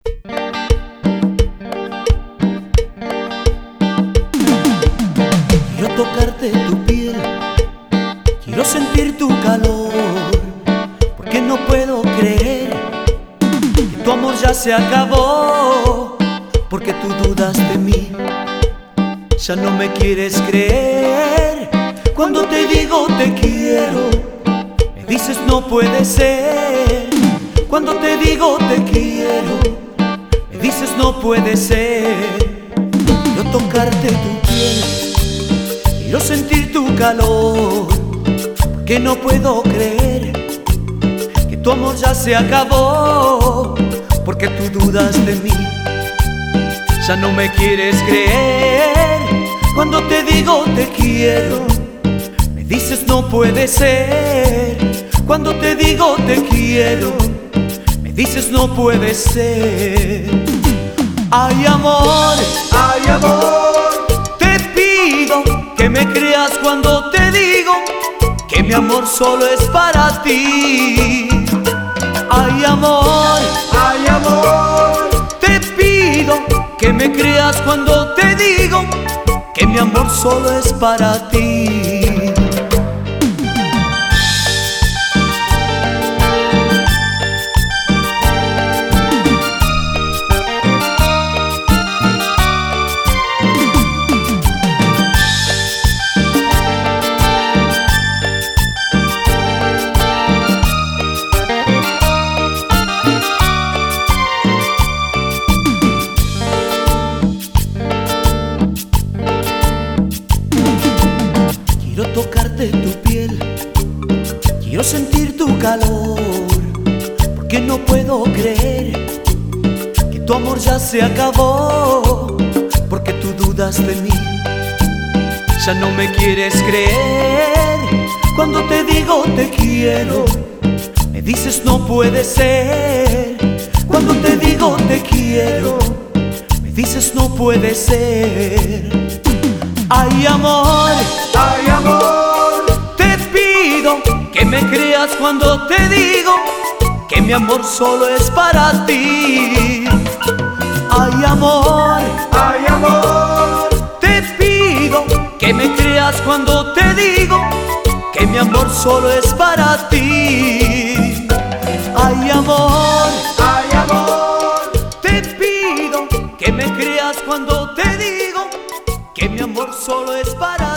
Quiero tocarte tu piel, quiero sentir tu calor, porque no puedo creer que tu amor ya se acabó, porque tú dudas de mí, ya no me quieres creer. Cuando te digo te quiero, me dices no puede ser. Cuando te digo te quiero, me dices no puede ser. Quiero tocarte tu piel, quiero sentir tu calor, porque no puedo creer que tu amor ya se acabó, porque tú dudas de mí, ya no me quieres creer. Cuando te digo te quiero, me dices no puede ser. Cuando te digo te quiero, me dices no puede ser. Ay amor, te pido que me creas cuando te digo que mi amor solo es para ti. Ay amor, te pido que me creas cuando te digo que mi amor solo es para ti. Quiero tocarte tu piel, quiero sentir tu calor, porque no puedo creer que tu amor ya se acabó, porque tú dudas de mí, ya no me quieres creer. Cuando te digo te quiero, me dices no puede ser. Cuando te digo te quiero, me dices no puede ser. Ay amor, te pido que me creas cuando te digo que mi amor solo es para ti. Ay amor, te pido que me creas cuando te digo que mi amor solo es para ti. Ay amor, te pido que me creas cuando te digo que mi amor solo es para ti.